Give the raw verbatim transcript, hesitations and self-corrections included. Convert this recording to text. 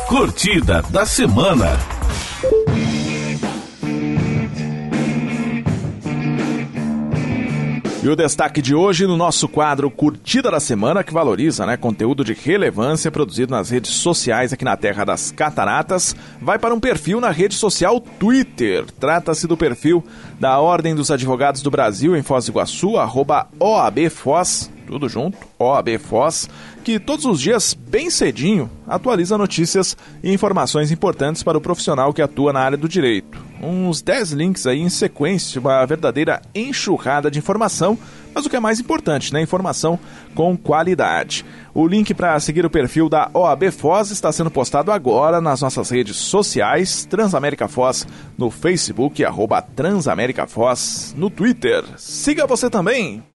Curtida da semana. E o destaque de hoje no nosso quadro Curtida da Semana, que valoriza, né, conteúdo de relevância produzido nas redes sociais aqui na Terra das Cataratas, vai para um perfil na rede social Twitter. Trata-se do perfil da Ordem dos Advogados do Brasil em Foz do Iguaçu, arroba O A B Foz, tudo junto, O A B Foz, que todos os dias, bem cedinho, atualiza notícias e informações importantes para o profissional que atua na área do direito. Uns dez links aí em sequência, uma verdadeira enxurrada de informação, mas o que é mais importante, né? Informação com qualidade. O link para seguir o perfil da O A B Foz está sendo postado agora nas nossas redes sociais, Transamérica Foz no Facebook, arroba Transamérica Foz no Twitter. Siga você também!